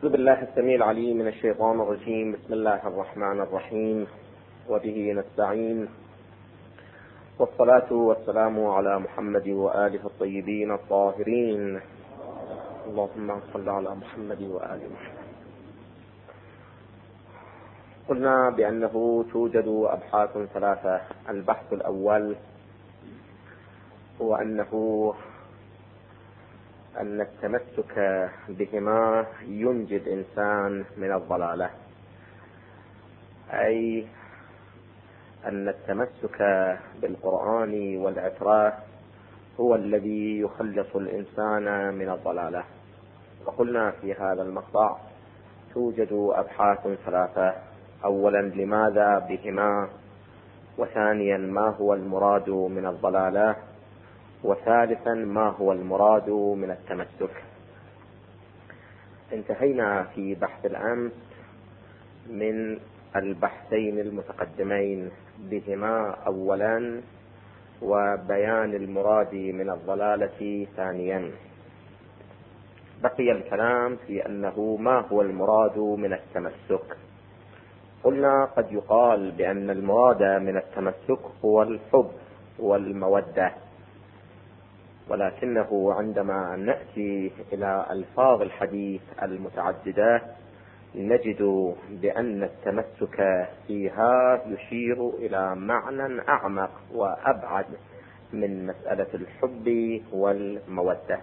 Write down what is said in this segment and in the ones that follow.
أعوذ بالله السميع العليم من الشيطان الرجيم. بسم الله الرحمن الرحيم، وبه نستعين، والصلاة والسلام على محمد وآله الطيبين الطاهرين. اللهم صل على محمد وآل محمد. قلنا بأنه توجد أبحاث ثلاثة. البحث الأول هو أن التمسك بهما ينجي الإنسان من الضلالة، أي أن التمسك بالقرآن والعترة هو الذي يخلص الإنسان من الضلالة. وقلنا في هذا المقطع توجد أبحاث ثلاثة: أولا لماذا بهما، وثانيا ما هو المراد من الضلالة، وثالثا ما هو المراد من التمسك. انتهينا في بحث الأمس من البحثين المتقدمين بهما أولا، وبيان المراد من الضلالة ثانيا. بقي الكلام في أنه ما هو المراد من التمسك. قلنا قد يقال بأن المراد من التمسك هو الحب والمودة، ولكنه عندما نأتي إلى ألفاظ الحديث المتعددة نجد بأن التمسك فيها يشير إلى معنى أعمق وأبعد من مسألة الحب والمودة،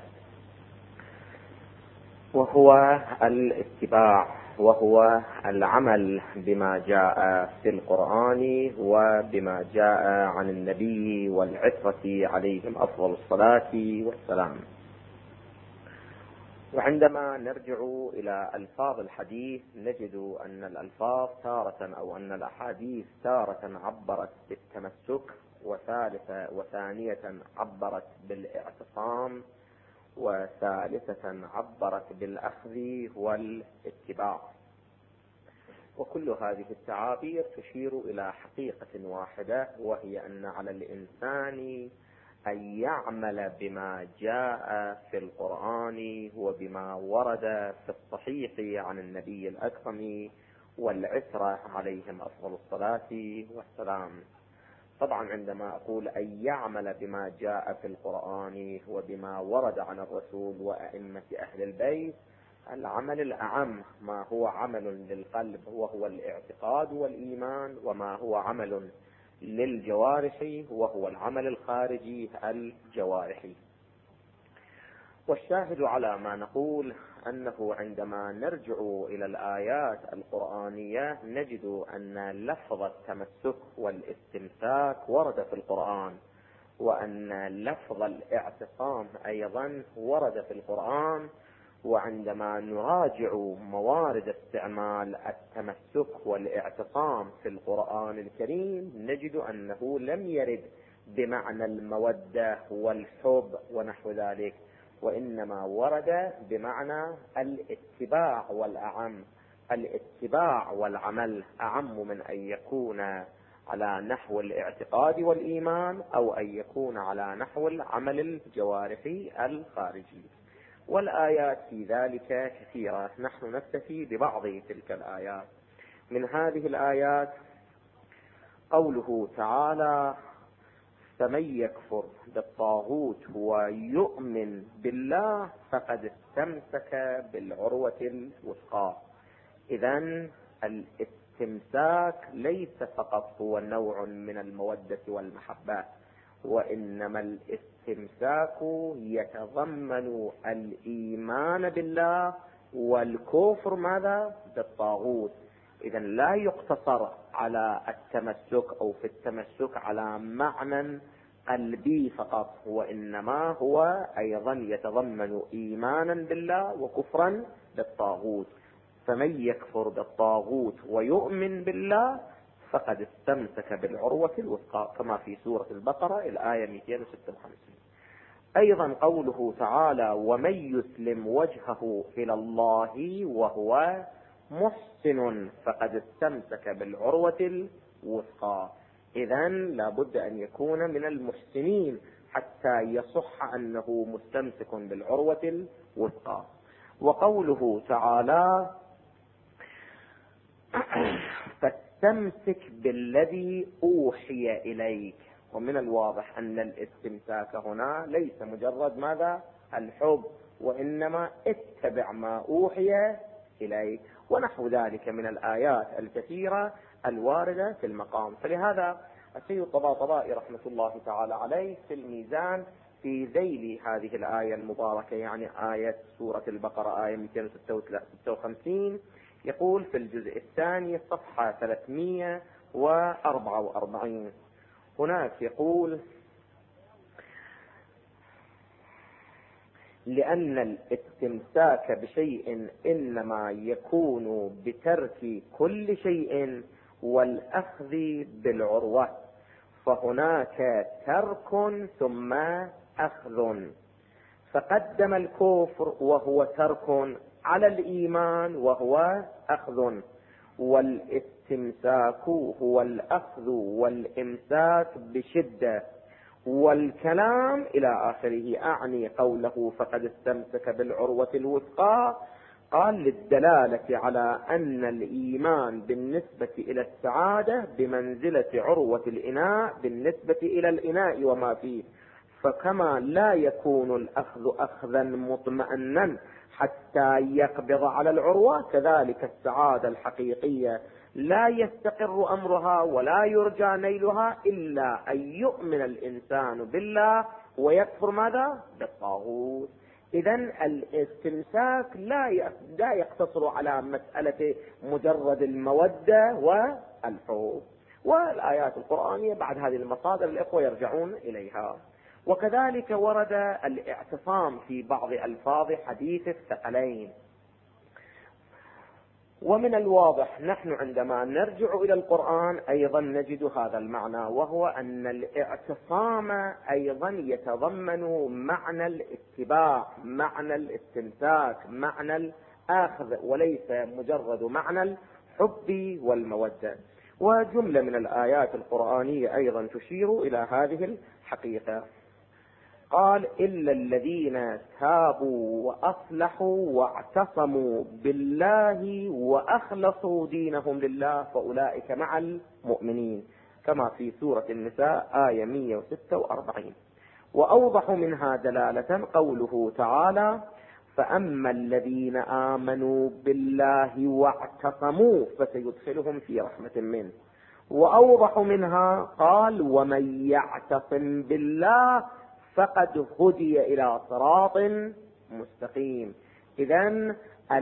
وهو الاتباع، وهو العمل بما جاء في القرآن وبما جاء عن النبي والعترة عليهم أفضل الصلاة والسلام. وعندما نرجع إلى ألفاظ الحديث نجد أن الألفاظ تارة أو أن الأحاديث تارة عبرت بالتمسك، وثانية عبرت بالاعتصام، وثالثة عبرت بالأخذ والاتباع. وكل هذه التعابير تشير إلى حقيقة واحدة، وهي أن على الإنسان أن يعمل بما جاء في القرآن وبما ورد في الصحيح عن النبي الأكرم والعترة عليهم أفضل الصلاة والسلام. طبعا عندما أقول أن يعمل بما جاء في القرآن وبما ورد عن الرسول وأئمة أهل البيت، العمل الأعم ما هو عمل للقلب وهو الاعتقاد والإيمان، وما هو عمل للجوارح وهو العمل الخارجي الجوارحي. والشاهد على ما نقول أنه عندما نرجع إلى الآيات القرآنية نجد أن لفظ التمسك والاستمساك ورد في القرآن، وأن لفظ الاعتصام أيضا ورد في القرآن. وعندما نراجع موارد استعمال التمسك والاعتصام في القرآن الكريم نجد أنه لم يرد بمعنى المودة والحب ونحو ذلك، وإنما ورد بمعنى الاتباع والأعم. الاتباع والعمل أعم من أن يكون على نحو الاعتقاد والإيمان أو أن يكون على نحو العمل الجوارحي الخارجي. والآيات في ذلك كثيرة، نحن نكتفي ببعض تلك الآيات. من هذه الآيات قوله تعالى: فمن يكفر بالطاغوت ويؤمن بالله فقد استمسك بالعروة الوثقى. إذن الاستمساك ليس فقط هو نوع من المودة والمحبة، وإنما الاستمساك يتضمن الإيمان بالله والكفر ماذا؟ بالطاغوت. إذن لا يقتصر على التمسك أو في التمسك على معنى قلبي فقط، وإنما هو أيضا يتضمن إيمانا بالله وكفرا بالطاغوت. فمن يكفر بالطاغوت ويؤمن بالله فقد استمسك بالعروة الوثقى، كما في سورة البقرة الآية 256. أيضا قوله تعالى: ومن يسلم وجهه إلى الله وهو محسن فقد استمسك بالعروة الوثقى. إذن لابد أن يكون من المحسنين حتى يصح أنه مستمسك بالعروة الوثقى. وقوله تعالى فاستمسك بالذي أوحي إليك. ومن الواضح أن الاستمساك هنا ليس مجرد ماذا؟ الحب، وإنما اتبع ما أوحي إليك، ونحو ذلك من الآيات الكثيرة الواردة في المقام. فلهذا السيد الطباطبائي رحمة الله تعالى عليه في الميزان في ذيل هذه الآية المباركة، يعني آية سورة البقرة آية 256، يقول في الجزء الثاني صفحة 344 هناك يقول: لأن الاستمساك بشيء إنما يكون بترك كل شيء والأخذ بالعروة، فهناك ترك ثم أخذ، فقدم الكفر وهو ترك على الإيمان وهو أخذ، والاستمساك هو الأخذ والإمساك بشدة. والكلام إلى آخره، أعني قوله فقد استمسك بالعروة الوثقى، قال للدلالة على أن الإيمان بالنسبة إلى السعادة بمنزلة عروة الإناء بالنسبة إلى الإناء وما فيه، فكما لا يكون الأخذ أخذا مطمئنا حتى يقبض على العروة، كذلك السعادة الحقيقية لا يستقر أمرها ولا يرجى نيلها إلا أن يؤمن الإنسان بالله ويكفر ماذا؟ بالطاغوت. إذن الاستمساك لا يقتصر على مسألة مجرد المودة والحب. والآيات القرآنية بعد هذه المصادر الإخوة يرجعون إليها. وكذلك ورد الاعتصام في بعض ألفاظ حديث الثقلين. ومن الواضح نحن عندما نرجع إلى القرآن أيضا نجد هذا المعنى، وهو أن الاعتصام أيضا يتضمن معنى الاتباع، معنى الاستمساك، معنى الأخذ، وليس مجرد معنى الحب والمودة. وجملة من الآيات القرآنية أيضا تشير إلى هذه الحقيقة. قال: إلا الذين تابوا وأصلحوا واعتصموا بالله وأخلصوا دينهم لله فأولئك مع المؤمنين، كما في سورة النساء آية 146. وأوضح منها دلالة قوله تعالى: فأما الذين آمنوا بالله واعتصموا فسيدخلهم في رحمة منه. وأوضح منها قال: ومن يعتصم بالله فقد هدي إلى صراط مستقيم. إذن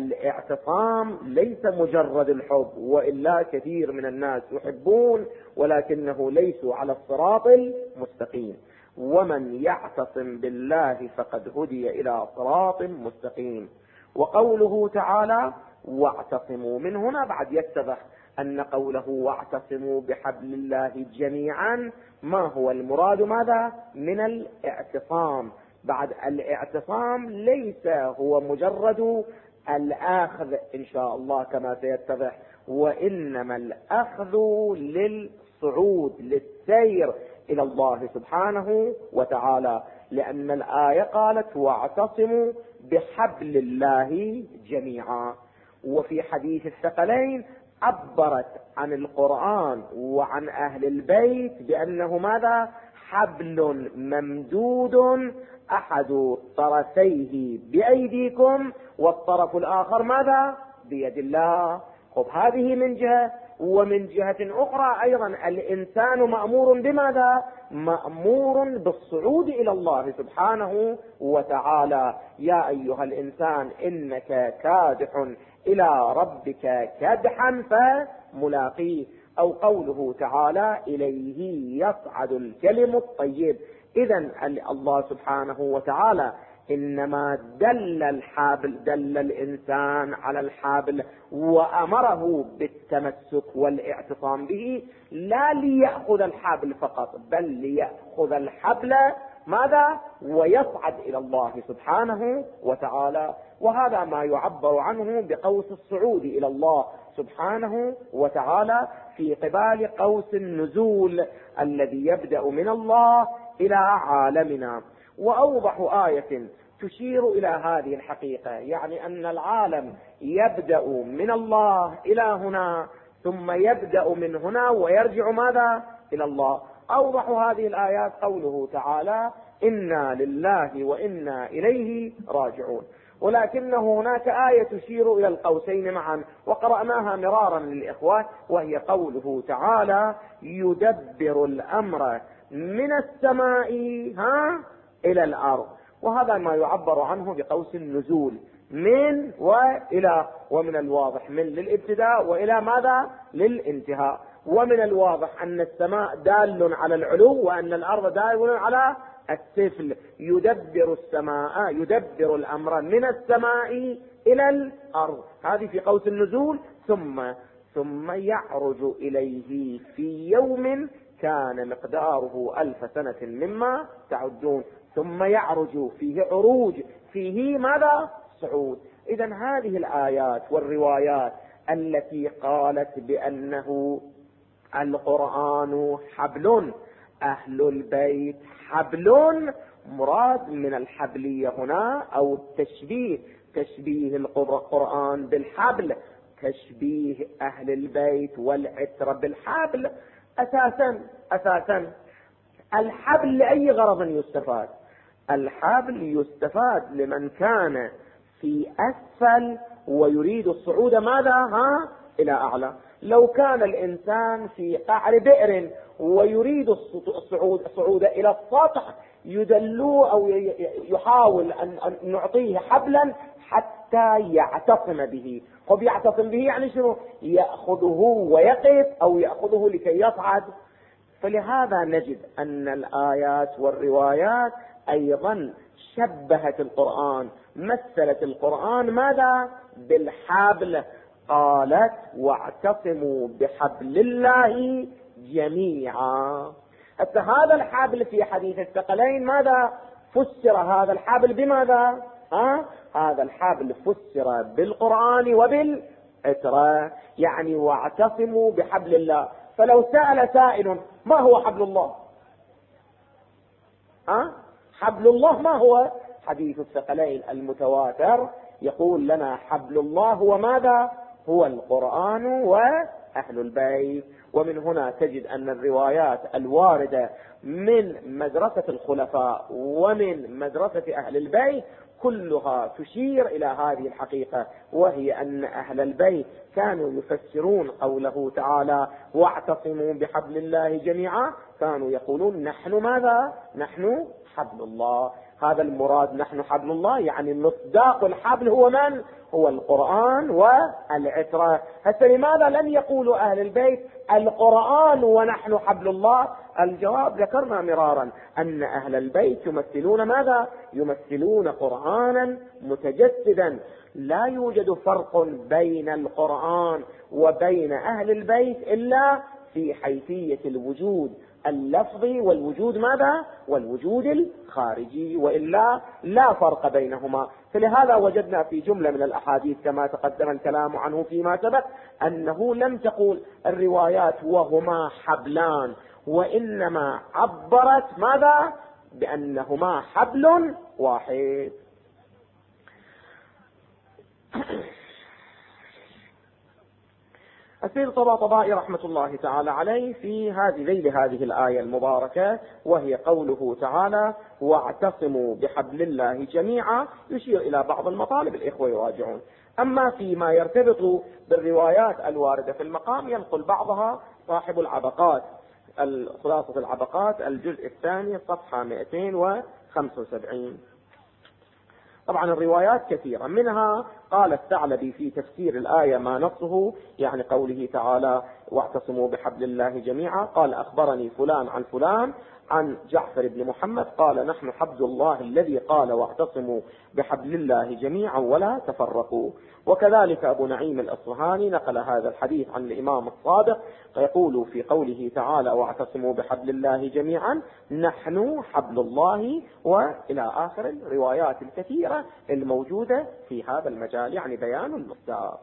الاعتصام ليس مجرد الحب، وإلا كثير من الناس يحبون ولكنه ليسوا على الصراط المستقيم. ومن يعتصم بالله فقد هدي إلى صراط مستقيم. وقوله تعالى: واعتصموا، من هنا بعد يتضح أن قوله واعتصموا بحبل الله جميعا ما هو المراد ماذا؟ من الاعتصام. بعد الاعتصام ليس هو مجرد الأخذ إن شاء الله كما سيتضح، وإنما الأخذ للصعود للسير إلى الله سبحانه وتعالى، لأن الآية قالت واعتصموا بحبل الله جميعا. وفي حديث الثقلين عبرت عن القرآن وعن أهل البيت بأنه ماذا؟ حبل ممدود أحد طرفيه بأيديكم والطرف الآخر ماذا؟ بيد الله. خب هذه من جهة، ومن جهة أخرى أيضا الإنسان مأمور بماذا؟ مأمور بالصعود إلى الله سبحانه وتعالى. يا أيها الإنسان إنك كادح إلى ربك كدحا فملاقيه. أو قوله تعالى: إليه يصعد الكلم الطيب. إذن الله سبحانه وتعالى إنما دل الإنسان على الحبل وأمره بالتمسك والاعتصام به، لا ليأخذ الحبل فقط، بل ليأخذ الحبل ماذا؟ ويصعد إلى الله سبحانه وتعالى. وهذا ما يعبر عنه بقوس الصعود إلى الله سبحانه وتعالى في قبال قوس النزول الذي يبدأ من الله إلى عالمنا. وأوضح آية تشير إلى هذه الحقيقة، يعني أن العالم يبدأ من الله إلى هنا، ثم يبدأ من هنا ويرجع ماذا؟ إلى الله. أوضح هذه الآيات قوله تعالى: إنا لله وإنا إليه راجعون. ولكنه هناك آية تشير إلى القوسين معا وقرأناها مرارا للإخوة، وهي قوله تعالى: يدبر الأمر من السماء إلى الأرض. وهذا ما يعبر عنه بقوس النزول، من وإلى، ومن الواضح من للابتداء وإلى ماذا؟ للانتهاء. ومن الواضح أن السماء دال على العلو وأن الأرض دال على السفل. يدبر السماء، يدبر الأمر من السماء إلى الأرض، هذه في قوس النزول. ثم يعرج إليه في يوم كان مقداره 1000 سنة مما تعدون. ثم يعرج، فيه عروج، فيه ماذا؟ صعود. إذا هذه الآيات والروايات التي قالت بأنه القرآن حبل، أهل البيت حبل، مراد من الحبلية هنا أو التشبيه، تشبيه القرآن بالحبل، تشبيه أهل البيت والعترة بالحبل. أساسا الحبل لأي غرض يستفاد؟ الحبل يستفاد لمن كان في أسفل ويريد الصعود ماذا؟ إلى أعلى. لو كان الإنسان في قعر بئر ويريد الصعود إلى السطح، يدلوه أو يحاول أن نعطيه حبلا حتى يعتصم به. هو يعتصم به يعني شنو؟ يأخذه ويقف أو يأخذه لكي يصعد. فلهذا نجد أن الآيات والروايات أيضا شبهت القرآن، مثلت القرآن ماذا؟ بالحبل. قالت: واعتصموا بحبل الله جميعا. حتى هذا الحبل في حديث الثقلين ماذا فسر؟ هذا الحبل بماذا؟ هذا الحبل فسر بالقرآن وبالعترة، يعني واعتصموا بحبل الله. فلو سأل سائل: ما هو حبل الله؟ حبل الله ما هو؟ حديث الثقلين المتواتر يقول لنا حبل الله هو ماذا؟ هو القرآن وأهل البيت. ومن هنا تجد أن الروايات الواردة من مدرسة الخلفاء ومن مدرسة أهل البيت كلها تشير إلى هذه الحقيقة، وهي أن أهل البيت كانوا يفسرون قوله تعالى: واعتصموا بحبل الله جميعا، كانوا يقولون: نحن ماذا؟ نحن حبل الله. هذا المراد، نحن حبل الله، يعني مصداق الحبل هو من؟ هو القرآن والعترة. هسه لماذا لم يقولوا أهل البيت القرآن ونحن حبل الله؟ الجواب ذكرنا مرارا أن أهل البيت يمثلون ماذا؟ يمثلون قرآنا متجسدا. لا يوجد فرق بين القرآن وبين أهل البيت إلا في حيثية الوجود اللفظي والوجود ماذا؟ والوجود الخارجي، وإلا لا فرق بينهما. فلهذا وجدنا في جملة من الأحاديث كما تقدم الكلام عنه فيما سبق أنه لم تقول الروايات وهما حبلان، وإنما عبرت ماذا؟ بأنهما حبل واحد. السيد طباطبائي رحمة الله تعالى عليه في هذه الآية المباركة، وهي قوله تعالى: واعتصموا بحبل الله جميعا، يشير إلى بعض المطالب، الإخوة يراجعون. أما فيما يرتبط بالروايات الواردة في المقام ينقل بعضها صاحب العبقات، خلاصة العبقات الجزء الثاني صفحة 275. طبعا الروايات كثيرة، منها قال الثعلبي في تفسير الآية ما نصه، يعني قوله تعالى: واعتصموا بحبل الله جميعا، قال: أخبرني فلان عن فلان عن جعفر بن محمد قال: نحن حبل الله الذي قال: واعتصموا بحبل الله جميعا ولا تفرقوا. وكذلك أبو نعيم الأصفهاني نقل هذا الحديث عن الإمام الصادق، فيقول في قوله تعالى: واعتصموا بحبل الله جميعا، نحن حبل الله، وإلى آخر الروايات الكثيرة الموجودة في هذا المجال، يعني بيان المصداق.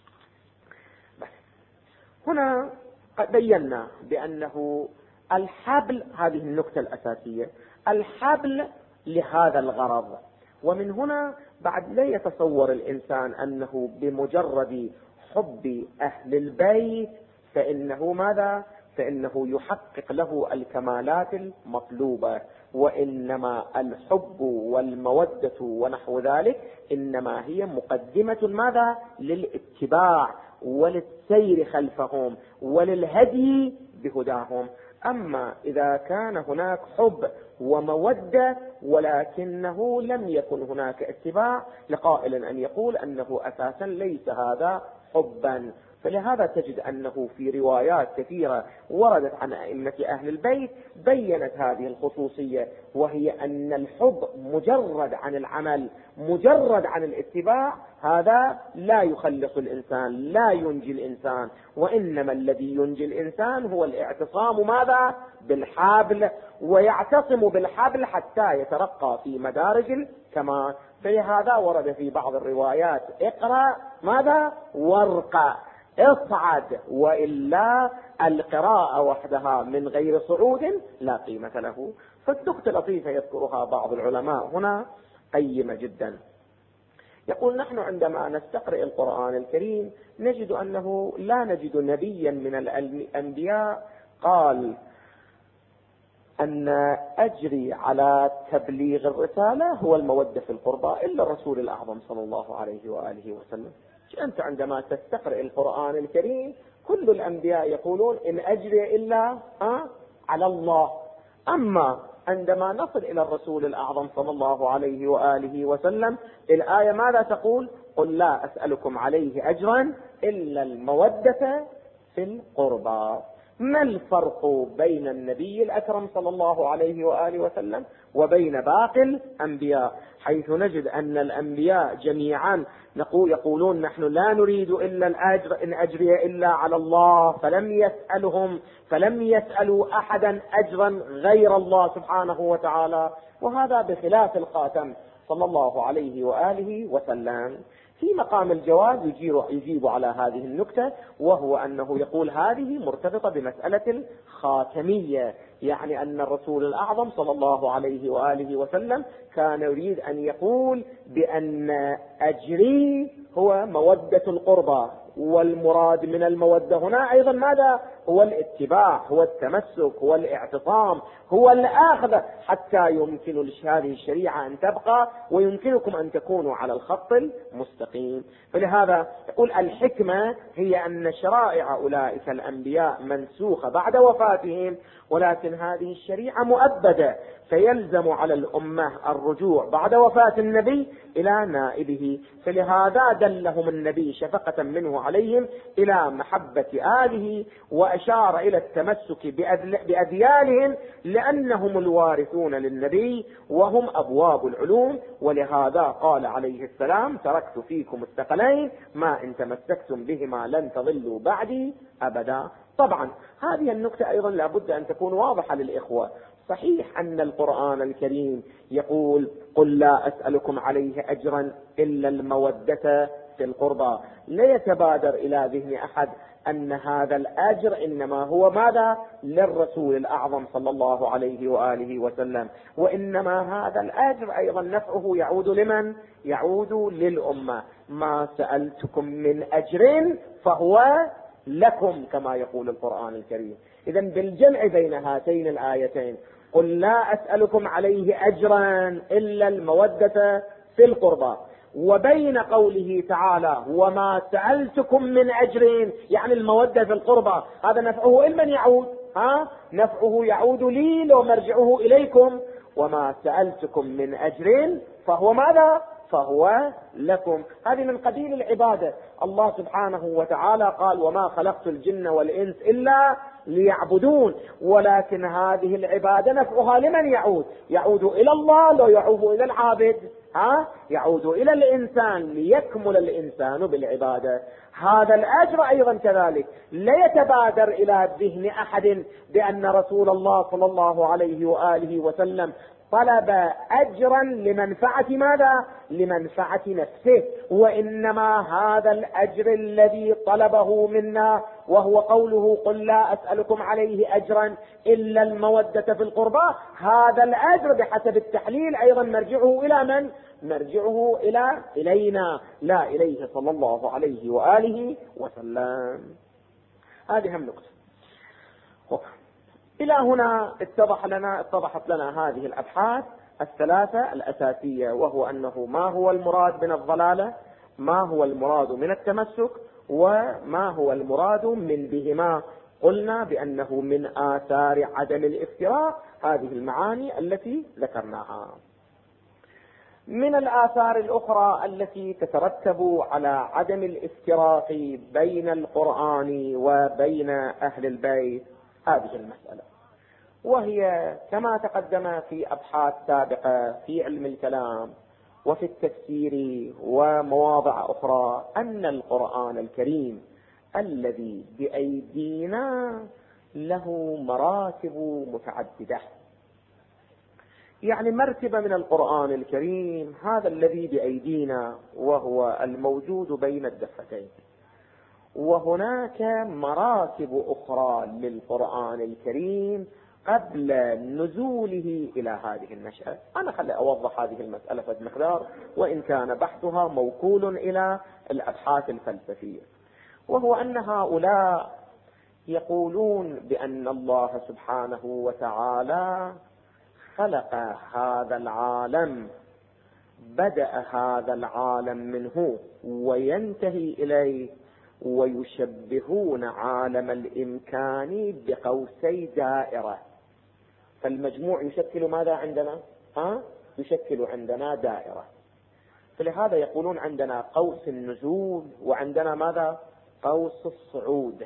هنا قد بينا بأنه الحبل، هذه النقطة الأساسية، الحبل لهذا الغرض، ومن هنا بعد لا يتصور الإنسان أنه بمجرد حب أهل البيت فإنه ماذا؟ فإنه يحقق له الكمالات المطلوبة، وإنما الحب والمودة ونحو ذلك إنما هي مقدمة ماذا؟ للاتباع وللسير خلفهم وللهدي بهداهم. أما إذا كان هناك حب ومودة ولكنه لم يكن هناك اتباع، لقائل أن يقول أنه أساسا ليس هذا حبا. فلهذا تجد أنه في روايات كثيرة وردت عن أئمة أهل البيت بيّنت هذه الخصوصية، وهي أن الحب مجرد عن العمل، مجرد عن الاتباع، هذا لا يخلص الإنسان، لا ينجي الإنسان، وإنما الذي ينجي الإنسان هو الاعتصام ماذا؟ بالحبل، ويعتصم بالحبل حتى يترقى في مدارج الكمال. فلهذا ورد في بعض الروايات: اقرأ ماذا؟ وارقى، اصعد، وإلا القراءة وحدها من غير صعود لا قيمة له. فالنقطة لطيفة يذكرها بعض العلماء هنا قيمة جدا. يقول: نحن عندما نستقرئ القرآن الكريم نجد أنه لا نجد نبيا من الأنبياء قال أن أجري على تبليغ الرسالة هو المودة في القربى إلا الرسول الأعظم صلى الله عليه وآله وسلم. أنت عندما تستقرئ القرآن الكريم كل الأنبياء يقولون إن أجري إلا على الله. أما عندما نصل إلى الرسول الأعظم صلى الله عليه وآله وسلم الآية ماذا تقول؟ قل لا أسألكم عليه أجرا إلا المودة في القربى. ما الفرق بين النبي الأكرم صلى الله عليه وآله وسلم وبين باقي الأنبياء؟ حيث نجد أن الأنبياء جميعا يقولون نحن لا نريد إلا الأجر، إن أجري إلا على الله، فلم يسألوا أحدا أجرا غير الله سبحانه وتعالى. وهذا بخلاف الخاتم صلى الله عليه وآله وسلم. في مقام الجواز يجيب على هذه النكتة، وهو أنه يقول هذه مرتبطة بمسألة الخاتمية، يعني أن الرسول الأعظم صلى الله عليه وآله وسلم كان يريد أن يقول بأن أجري هو مودة القربى، والمراد من المودة هنا أيضا ماذا؟ هو الاتباع، هو التمسك، هو الاعتصام، هو الأخذ، حتى يمكن لهذه الشريعة أن تبقى ويمكنكم أن تكونوا على الخط المستقيم. فلهذا يقول الحكمة هي أن شرائع أولئك الأنبياء منسوخة بعد وفاتهم، ولكن هذه الشريعة مؤبدة، فيلزم على الأمة الرجوع بعد وفاة النبي إلى نائبه. فلهذا دلهم النبي شفقة منه عليهم إلى محبة آله، وأشار إلى التمسك بأديانهم لأنهم الوارثون للنبي وهم أبواب العلوم. ولهذا قال عليه السلام: تركت فيكم الثقلين ما إن تمسكتم بهما لن تضلوا بعدي أبدا. طبعا هذه النكتة أيضا لابد أن تكون واضحة للإخوة. صحيح أن القرآن الكريم يقول: قل لا أسألكم عليه أجرا إلا المودة في القربى. لا يتبادر إلى ذهن أحد أن هذا الأجر إنما هو ماذا؟ للرسول الأعظم صلى الله عليه وآله وسلم، وإنما هذا الأجر أيضا نفعه يعود لمن؟ يعود للأمة. ما سألتكم من أجر فهو لكم، كما يقول القرآن الكريم. إذن بالجمع بين هاتين الآيتين: قل لا أسألكم عليه أجرا إلا المودة في القربى، وبين قوله تعالى: وما سألتكم من أجر، يعني المودة في القربى، هذا نفعه لمن يعود؟ نفعه يعود لي لو مرجعه إليكم. وما سألتكم من أجر فهو ماذا؟ فهو لكم. هذه من قبيل العبادة. الله سبحانه وتعالى قال: وما خلقت الجن والإنس إلا ليعبدون. ولكن هذه العبادة نفعها لمن يعود؟ يعود إلى الله لو يعود إلى العابد؟ يعود إلى الإنسان ليكمل الإنسان بالعبادة. هذا الأجر أيضا كذلك لا يتبادر إلى ذهن أحد بأن رسول الله صلى الله عليه وآله وسلم طلب أجرا لمنفعة ماذا؟ لمنفعة نفسه، وإنما هذا الأجر الذي طلبه منا وهو قوله قل لا أسألكم عليه أجرا إلا المودة في القربى، هذا الأجر بحسب التحليل أيضا مرجعه إلى من؟ مرجعه إلينا لا إليه صلى الله عليه وآله وسلم. هذه هم نقطة. إلى هنا اتضحت لنا هذه الأبحاث الثلاثة الأساسية، وهو أنه ما هو المراد من الضلالة، ما هو المراد من التمسك، وما هو المراد من بهما. قلنا بأنه من آثار عدم الافتراق هذه المعاني التي ذكرناها. من الآثار الأخرى التي تترتب على عدم الافتراق بين القرآن وبين أهل البيت هذه المسألة، وهي كما تقدم في أبحاث سابقة في علم الكلام وفي التفسير ومواضع أخرى، أن القرآن الكريم الذي بأيدينا له مراتب متعددة. يعني مرتبة من القرآن الكريم هذا الذي بأيدينا وهو الموجود بين الدفتين، وهناك مراتب أخرى للقرآن الكريم قبل نزوله إلى هذه النشأة. أنا خلي أوضح هذه المسألة في مقدار، وإن كان بحثها موكول إلى الأبحاث الفلسفية، وهو أن هؤلاء يقولون بأن الله سبحانه وتعالى خلق هذا العالم، بدأ هذا العالم منه وينتهي إليه، ويشبهون عالم الإمكان بقوسي دائرة، فالمجموع يشكل ماذا عندنا؟ يشكل عندنا دائرة. فلهذا يقولون عندنا قوس النزول وعندنا ماذا؟ قوس الصعود.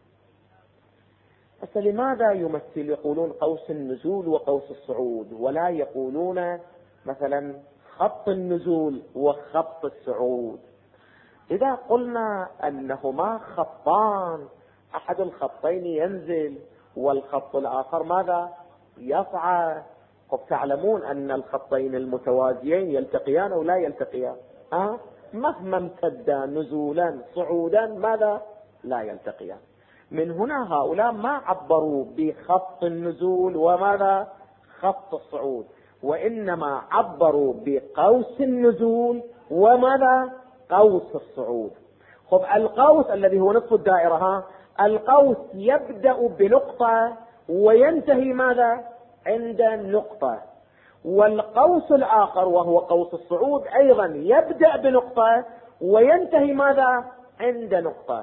فلماذا يقولون قوس النزول وقوس الصعود ولا يقولون مثلا خط النزول وخط الصعود؟ إذا قلنا أنهما خطان، أحد الخطين ينزل والخط الآخر ماذا؟ يصعد. تعلمون أن الخطين المتوازيين يلتقيان أو لا يلتقيان؟ مهما امتد نزولا صعودا ماذا؟ لا يلتقيان. من هنا هؤلاء ما عبروا بخط النزول وماذا؟ خط الصعود، وإنما عبروا بقوس النزول وماذا؟ قوس الصعود. القوس الذي هو نصف الدائرة، القوس يبدأ بنقطة وينتهي ماذا؟ عند نقطة. والقوس الآخر وهو قوس الصعود أيضا يبدأ بنقطة وينتهي ماذا؟ عند نقطة.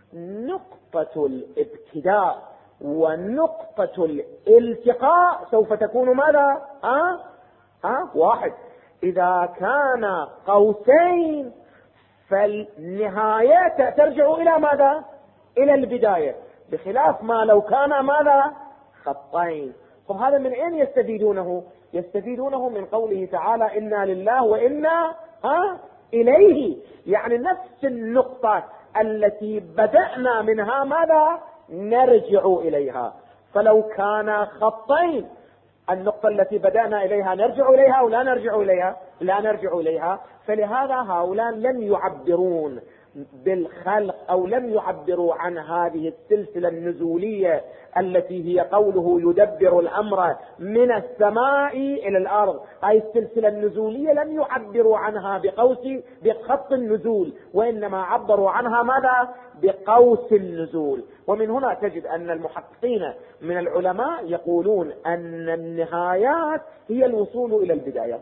نقطة الابتداء ونقطة الالتقاء سوف تكون ماذا؟ واحد. إذا كان قوسين فالنهاية ترجع إلى ماذا؟ إلى البداية، بخلاف ما لو كان ماذا؟ خطين. هذا من أين يستفيدونه؟ يستفيدونه من قوله تعالى إنا لله وإنا إليه، يعني نفس النقطة التي بدأنا منها ماذا؟ نرجع إليها. فلو كان خطين النقطة التي بدأنا إليها نرجع إليها أو لا نرجع إليها؟ لا نرجع إليها. فلهذا هؤلاء لم يعبرون بالخلق أو لم يعبروا عن هذه السلسلة النزولية التي هي قوله يدبر الأمر من السماء إلى الأرض. هذه السلسلة النزولية لم يعبروا عنها بخط النزول، وإنما عبروا عنها ماذا؟ بقوس النزول. ومن هنا تجد أن المحققين من العلماء يقولون أن النهايات هي الوصول إلى البداية،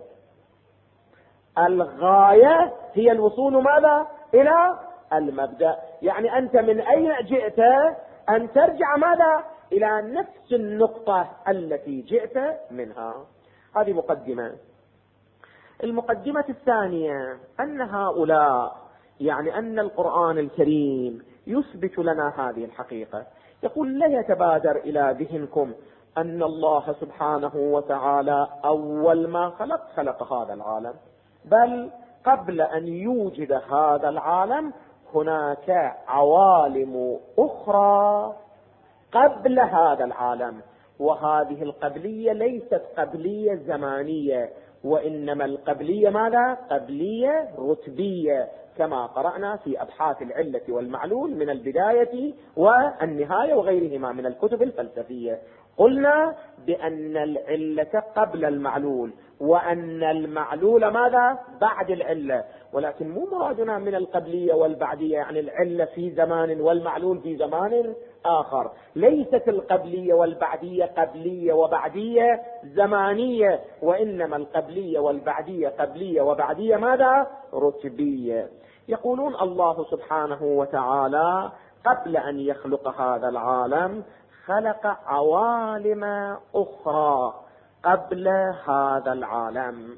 الغاية هي الوصول ماذا؟ إلى المبدأ. يعني أنت من أين جئت أن ترجع ماذا؟ إلى نفس النقطة التي جئت منها. هذه مقدمة. المقدمة الثانية أن هؤلاء يعني أن القرآن الكريم يثبت لنا هذه الحقيقة. يقول لا يتبادر إلى ذهنكم أن الله سبحانه وتعالى أول ما خلق هذا العالم، بل قبل أن يوجد هذا العالم هناك عوالم أخرى قبل هذا العالم، وهذه القبلية ليست قبلية زمانية، وإنما القبلية ماذا؟ قبلية رتبية، كما قرأنا في أبحاث العلة والمعلول من البداية والنهاية وغيرهما من الكتب الفلسفية. قلنا بأن العلة قبل المعلول، وأن المعلول ماذا؟ بعد العلة، ولكن مو مرادنا من القبلية والبعدية يعني العلة في زمان والمعلول في زمان آخر. ليست القبلية والبعدية قبلية وبعدية زمانية، وإنما القبلية والبعدية قبلية وبعدية ماذا؟ رتبية. يقولون الله سبحانه وتعالى قبل أن يخلق هذا العالم خلق عوالم أخرى قبل هذا العالم،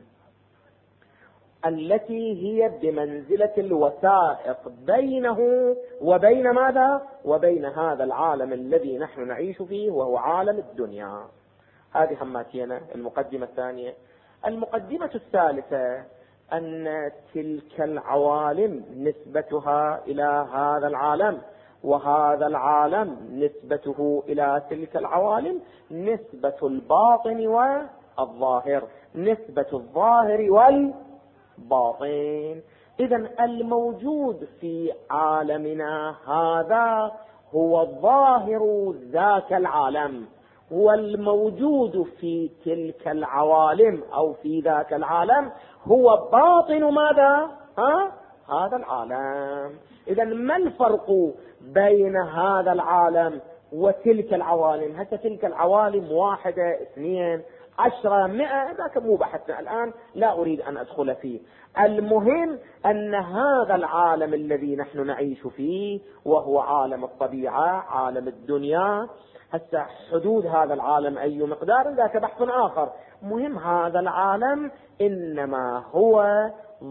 التي هي بمنزلة الوسائط بينه وبين ماذا؟ وبين هذا العالم الذي نحن نعيش فيه وهو عالم الدنيا. هذه هماتينا المقدمة الثانية. المقدمة الثالثة أن تلك العوالم نسبتها إلى هذا العالم، وهذا العالم نسبته إلى تلك العوالم نسبة الباطن والظاهر، نسبة الظاهر والباطن. إذن الموجود في عالمنا هذا هو ظاهر ذاك العالم، والموجود في تلك العوالم أو في ذاك العالم هو باطن ماذا؟ هذا العالم. إذن ما الفرق بين هذا العالم وتلك العوالم؟ هسه تلك العوالم 1 2 10 100، ذاك مو بحثنا الآن، لا أريد أن أدخل فيه. المهم أن هذا العالم الذي نحن نعيش فيه وهو عالم الطبيعة، عالم الدنيا، هسه حدود هذا العالم أي مقدار ذاك بحث آخر. مهم هذا العالم إنما هو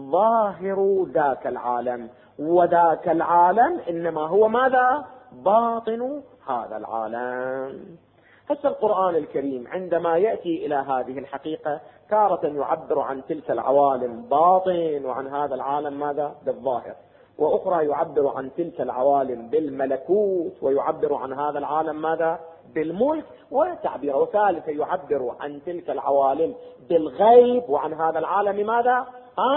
ظاهر ذاك العالم، وذاك العالم إنما هو ماذا؟ باطن هذا العالم. هسه القرآن الكريم عندما يأتي إلى هذه الحقيقة تارة يعبر عن تلك العوالم باطن، وعن هذا العالم ماذا؟ بالظاهر، وأخرى يعبر عن تلك العوالم بالملكوت، ويعبر عن هذا العالم ماذا؟ بالملك وتعبير، وثالثة يعبر عن تلك العوالم بالغيب، وعن هذا العالم ماذا؟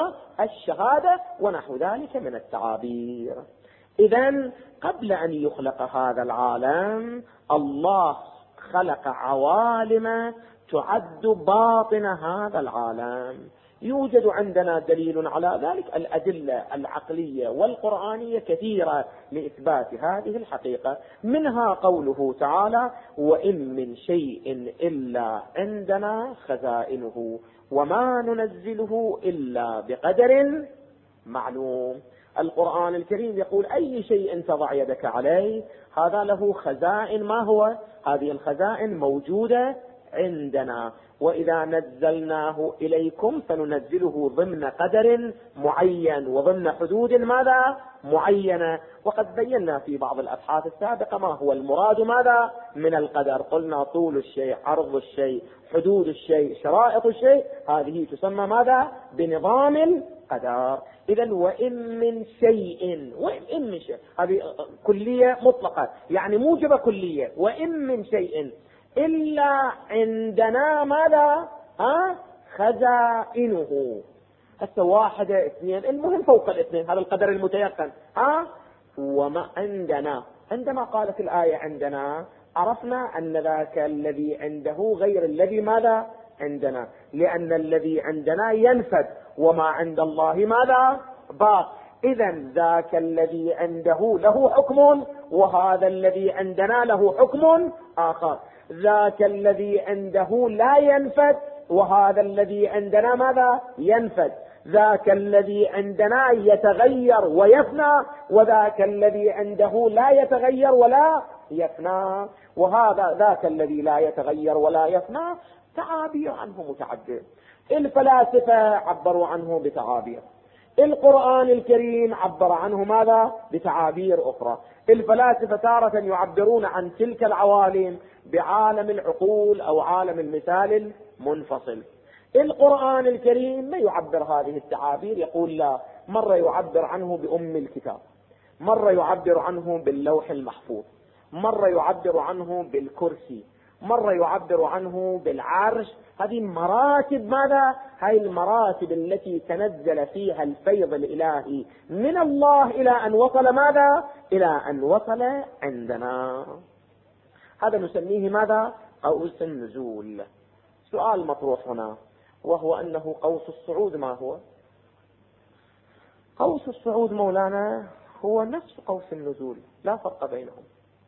الشهادة ونحو ذلك من التعابير. إذن قبل أن يخلق هذا العالم الله خلق عوالم تعد باطن هذا العالم. يوجد عندنا دليل على ذلك، الأدلة العقلية والقرآنية كثيرة لإثبات هذه الحقيقة، منها قوله تعالى: وإن من شيء إلا عندنا خزائنه وما ننزله إلا بقدر معلوم. القرآن الكريم يقول أي شيء تضع يدك عليه هذا له خزائن. ما هو؟ هذه الخزائن موجودة عندنا، وإذا نزلناه إليكم فننزله ضمن قدر معين وضمن حدود ماذا؟ معينة. وقد بينا في بعض الأبحاث السابقة ما هو المراد ماذا؟ من القدر. قلنا طول الشيء، عرض الشيء، حدود الشيء، شرائط الشيء، هذه تسمى ماذا؟ بنظام القدر. إذن وإن من شيء، وإن من شيء هذه كلية مطلقة يعني موجبة كلية، وإن من شيء إلا عندنا ماذا؟ خزائنه. هسه 1 2 المهم فوق 2، هذا القدر المتيقن. وما عندنا، عندما قالت الآية عندنا عرفنا أن ذاك الذي عنده غير الذي ماذا؟ عندنا، لأن الذي عندنا ينفد، وما عند الله ماذا؟ باق. إذن ذاك الذي عنده له حكم، وهذا الذي عندنا له حكم آخر. ذاك الذي عنده لا ينفد، وهذا الذي عندنا ماذا؟ ينفد. ذاك الذي عندنا يتغير ويفنى، وذاك الذي عنده لا يتغير ولا يفنى. وهذا ذاك الذي لا يتغير ولا يفنى تعابير عنه متعددة. الفلاسفة عبروا عنه بتعابير، القرآن الكريم عبر عنه ماذا؟ بتعابير أخرى. الفلاسفة تارة يعبرون عن تلك العوالم بعالم العقول أو عالم المثال المنفصل. القرآن الكريم ما يعبر هذه التعابير، يقول لا، مرة يعبر عنه بأم الكتاب، مرة يعبر عنه باللوح المحفوظ، مرة يعبر عنه بالكرسي، مرة يعبر عنه بالعرش. هذه مراتب ماذا؟ هاي المراتب التي تنزل فيها الفيض الإلهي من الله إلى أن وصل ماذا؟ إلى أن وصل عندنا. هذا نسميه ماذا؟ قوس النزول. سؤال مطروح هنا، وهو أنه قوس الصعود ما هو؟ قوس الصعود مولانا هو نفس قوس النزول، لا فرق بينهم.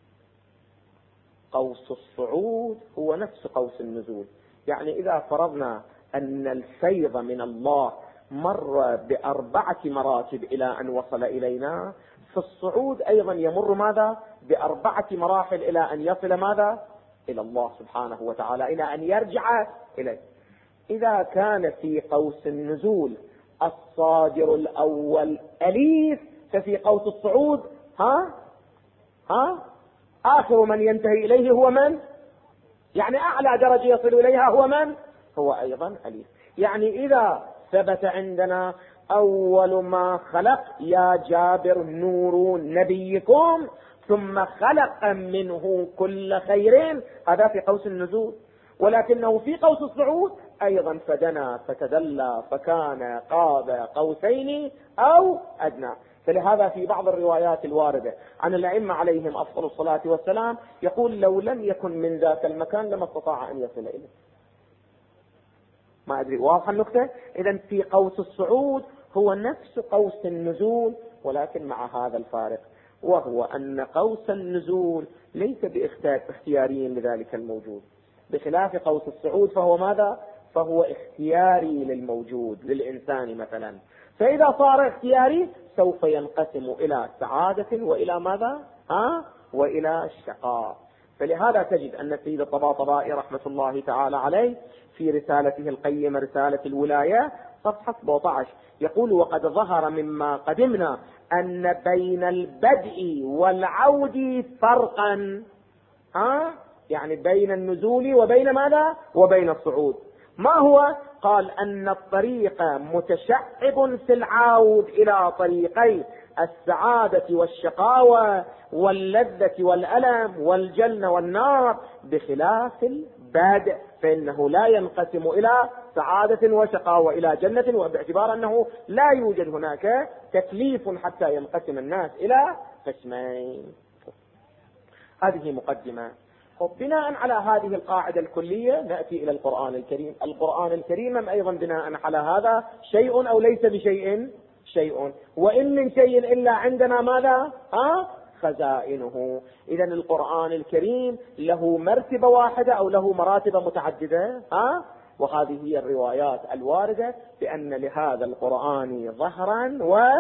قوس الصعود هو نفس قوس النزول. يعني إذا فرضنا أن الفيض من الله مر ب4 مراتب إلى أن وصل إلينا، في الصعود أيضا يمر ماذا؟ ب4 مراحل إلى أن يصل ماذا؟ إلى الله سبحانه وتعالى، إلى أن يرجع إليه. إذا كان في قوس النزول الصادر الأول أليف، ففي قوس الصعود آخر من ينتهي إليه هو من؟ يعني أعلى درجة يصل إليها هو من؟ هو أيضا أليف. يعني إذا ثبت عندنا أول ما خلق يا جابر نور نبيكم ثم خلق منه كل خير، هذا في قوس النزول. ولكنه في قوس الصعود أيضا فدنا فتدلى فكان قاب قوسين أو أدنى. فلهذا في بعض الروايات الواردة عن الأئمة عليهم أفضل الصلاة والسلام يقول لو لم يكن من ذاك المكان لما استطاع أن يصل إليه. ما أدري واضح النقطة؟ إذن في قوس الصعود هو نفس قوس النزول، ولكن مع هذا الفارق، وهو أن قوس النزول ليس باختياري لذلك الموجود، بخلاف قوس الصعود فهو ماذا؟ فهو اختياري للموجود للإنسان مثلا. فإذا صار اختياري سوف ينقسم إلى سعادة وإلى ماذا؟ وإلى الشقاء. فلهذا تجد أن السيد الطباطبائي رحمة الله تعالى عليه في رسالته القيمة رسالة الولاية صفحة 17 يقول: وقد ظهر مما قدمنا أن بين البدء والعود فرقا، يعني بين النزول وبين ماذا؟ وبين الصعود. ما هو؟ قال أن الطريق متشعب في العود إلى طريقي السعادة والشقاوة واللذة والألم والجنة والنار، بخلاف البدء فإنه لا ينقسم إلى سعادة وشقاوة إلى جنة، وباعتبار أنه لا يوجد هناك تكليف حتى ينقسم الناس إلى قسمين. هذه مقدمة. بناء على هذه القاعدة الكلية نأتي إلى القرآن الكريم. القرآن الكريم أيضا بناء على هذا شيء أو ليس بشيء؟ شيء. وإن من شيء إلا عندنا ماذا؟ خزائنه. إذا القرآن الكريم له مرتبة واحدة أو له مراتب متعددة؟ وهذه هي الروايات الواردة بأن لهذا القرآن ظهرا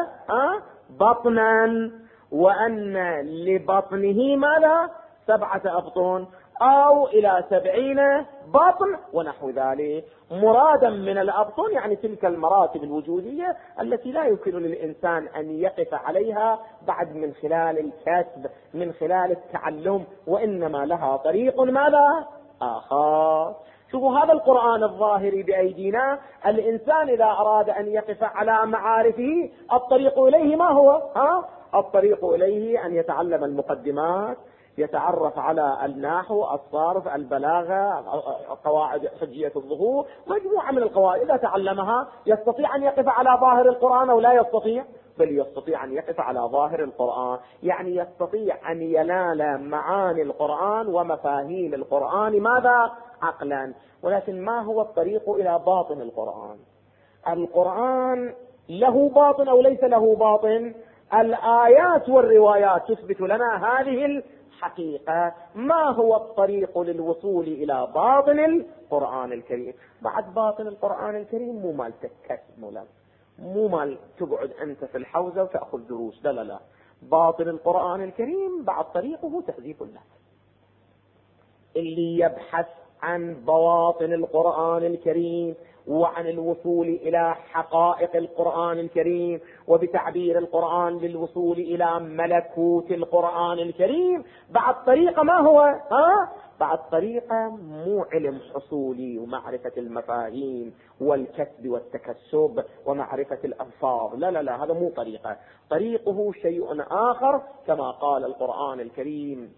وبطنا، وأن لبطنه ماذا؟ 7 أبطن أو إلى 70 بطن ونحو ذلك. مرادا من الأبطن يعني تلك المراتب الوجودية التي لا يمكن للإنسان أن يقف عليها بعد من خلال الكسب من خلال التعلم، وإنما لها طريق ماذا؟ آخر. شوفوا هذا القرآن الظاهري بأيدينا، الإنسان إذا أراد أن يقف على معارفه الطريق إليه ما هو؟ الطريق إليه أن يتعلم المقدمات، يتعرف على النحو، الصرف، البلاغة، قواعد حجية الظهور، مجموعة من القواعد إذا تعلمها يستطيع أن يقف على ظاهر القرآن أو لا يستطيع؟ بل يستطيع أن يقف على ظاهر القرآن، يعني يستطيع أن ينال معاني القرآن ومفاهيم القرآن ماذا؟ عقلا. ولكن ما هو الطريق إلى باطن القرآن؟ القرآن له باطن أو ليس له باطن؟ الآيات والروايات تثبت لنا هذه الحقيقة. ما هو الطريق للوصول إلى باطن القرآن الكريم؟ بعد باطن القرآن الكريم مو مال تكسب، مو مال تقعد أنت في الحوزة وتأخذ دروس، لا لا لا. باطن القرآن الكريم بعد طريقه تهذيب النفس. اللي يبحث عن بواطن القرآن الكريم وعن الوصول إلى حقائق القرآن الكريم، وبتعبير القرآن للوصول إلى ملكوت القرآن الكريم، بعد طريقة ما هو؟ بعد طريقة مو علم حصولي ومعرفة المفاهيم والكسب والتكسب ومعرفة الألفاظ، لا لا لا، هذا مو طريقة. طريقه شيء آخر، كما قال القرآن الكريم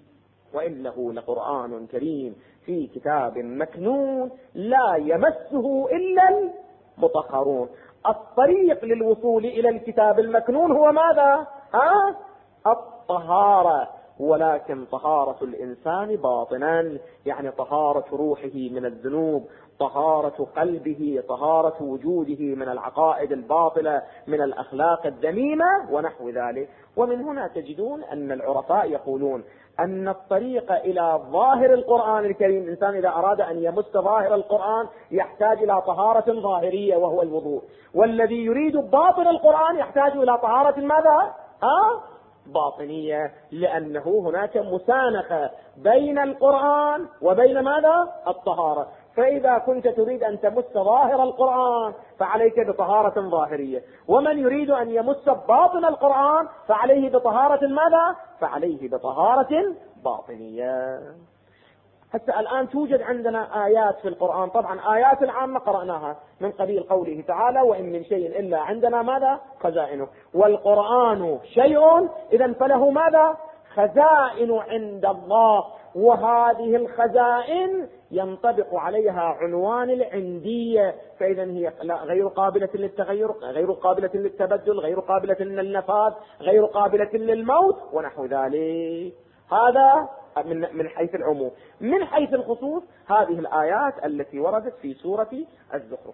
وإنه لقرآن كريم في كتاب مكنون لا يمسه إلا المطهرون. الطريق للوصول إلى الكتاب المكنون هو ماذا؟ الطهارة، ولكن طهارة الإنسان باطنا، يعني طهارة روحه من الذنوب، طهارة قلبه، طهارة وجوده من العقائد الباطلة، من الأخلاق الذميمة ونحو ذلك. ومن هنا تجدون أن العرفاء يقولون أن الطريق إلى ظاهر القرآن الكريم، الإنسان إذا أراد أن يمس ظاهر القرآن يحتاج إلى طهارة ظاهرية وهو الوضوء، والذي يريد باطن القرآن يحتاج إلى طهارة ماذا؟ باطنية، لأنه هناك مسانخة بين القرآن وبين ماذا؟ الطهارة. فإذا كنت تريد أن تمس ظاهر القرآن فعليك بطهارة ظاهرية، ومن يريد أن يمس باطن القرآن فعليه بطهارة ماذا؟ فعليه بطهارة باطنية. حتى الآن توجد عندنا آيات في القرآن، طبعا آيات العامة قرأناها من قبيل قوله تعالى وإن من شيء إلا عندنا ماذا؟ خزائنه. والقرآن شيء إذن فله ماذا؟ خزائن عند الله، وهذه الخزائن ينطبق عليها عنوان العندية، فإذا هي غير قابلة للتغير، غير قابلة للتبدل، غير قابلة للنفاذ، غير قابلة للموت ونحو ذلك. هذا من حيث العموم. من حيث الخصوص هذه الآيات التي وردت في سورة الزخرف.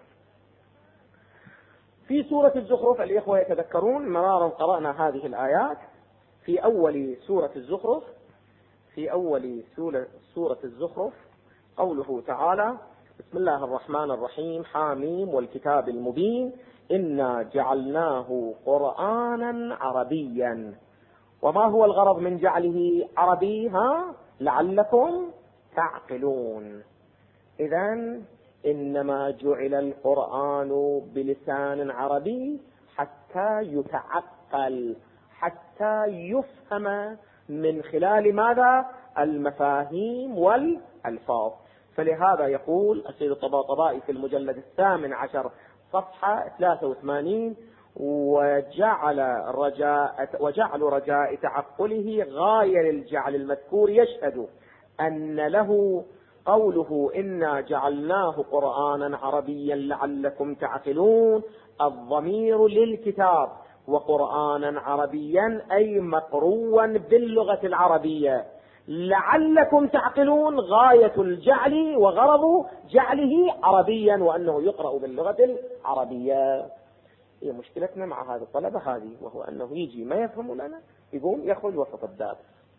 في سورة الزخرف الإخوة يتذكرون مرارا قرأنا هذه الآيات في أول سورة الزخرف. في أول سورة الزخرف قوله تعالى بسم الله الرحمن الرحيم حاميم والكتاب المبين إنا جعلناه قرآنا عربيا. وما هو الغرض من جعله عربي؟ لعلكم تعقلون. إذن إنما جعل القرآن بلسان عربي حتى يتعقل، حتى يفهم من خلال ماذا؟ المفاهيم والألفاظ. فلهذا يقول السيد الطباطبائي في المجلد 18 صفحة 83 وجعل رجاء تعقله غاية للجعل المذكور يشهد أن له قوله إنا جعلناه قرآنا عربيا لعلكم تعقلون الضمير للكتاب، وقرآنا عربيا أي مقروا باللغة العربية، لعلكم تعقلون غاية الجعل وغرض جعله عربيا وأنه يقرأ باللغة العربية. هي مشكلتنا مع هذا الطلبة هذه، وهو أنه يجي ما يفهم لنا يقوم يخرج وسط الدار.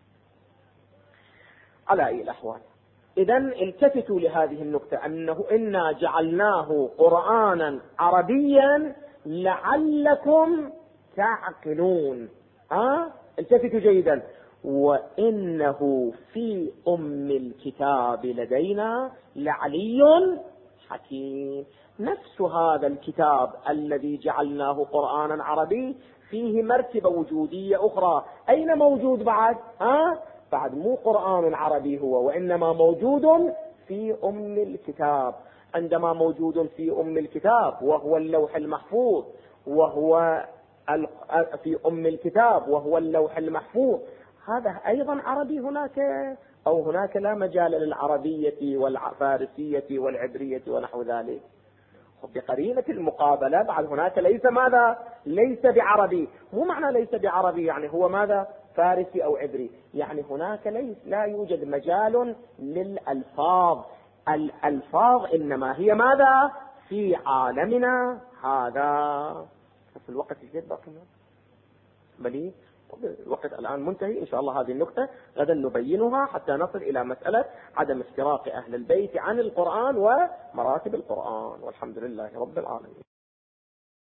على أي الأحوال إذن التفتوا لهذه النقطة أنه إنا جعلناه قرآنا عربيا لعلكم تعقلون. التفتوا جيدا. وإنه في أم الكتاب لدينا لعلي حكيم. نفس هذا الكتاب الذي جعلناه قرآنا عربي فيه مرتبة وجودية أخرى. أين موجود بعد؟ بعد مو قرآن عربي هو، وإنما موجود في أم الكتاب. عندما موجود في أم الكتاب وهو اللوح المحفوظ، وهو في أم الكتاب وهو اللوح المحفوظ، هذا أيضا عربي هناك، أو هناك لا مجال للعربية والفارسية والعبرية ونحو ذلك. بقرينة المقابلة بعد هناك ليس ماذا؟ ليس بعربي. مو معنى ليس بعربي يعني هو ماذا؟ فارسي أو عبري، يعني هناك لا يوجد مجال للألفاظ. الألفاظ إنما هي ماذا؟ في عالمنا هذا. في الوقت الجد باقي بلي الوقت الآن منتهي. إن شاء الله هذه النقطة غدا نبينها حتى نصل إلى مسألة عدم افتراق أهل البيت عن القرآن ومراتب القرآن، والحمد لله رب العالمين.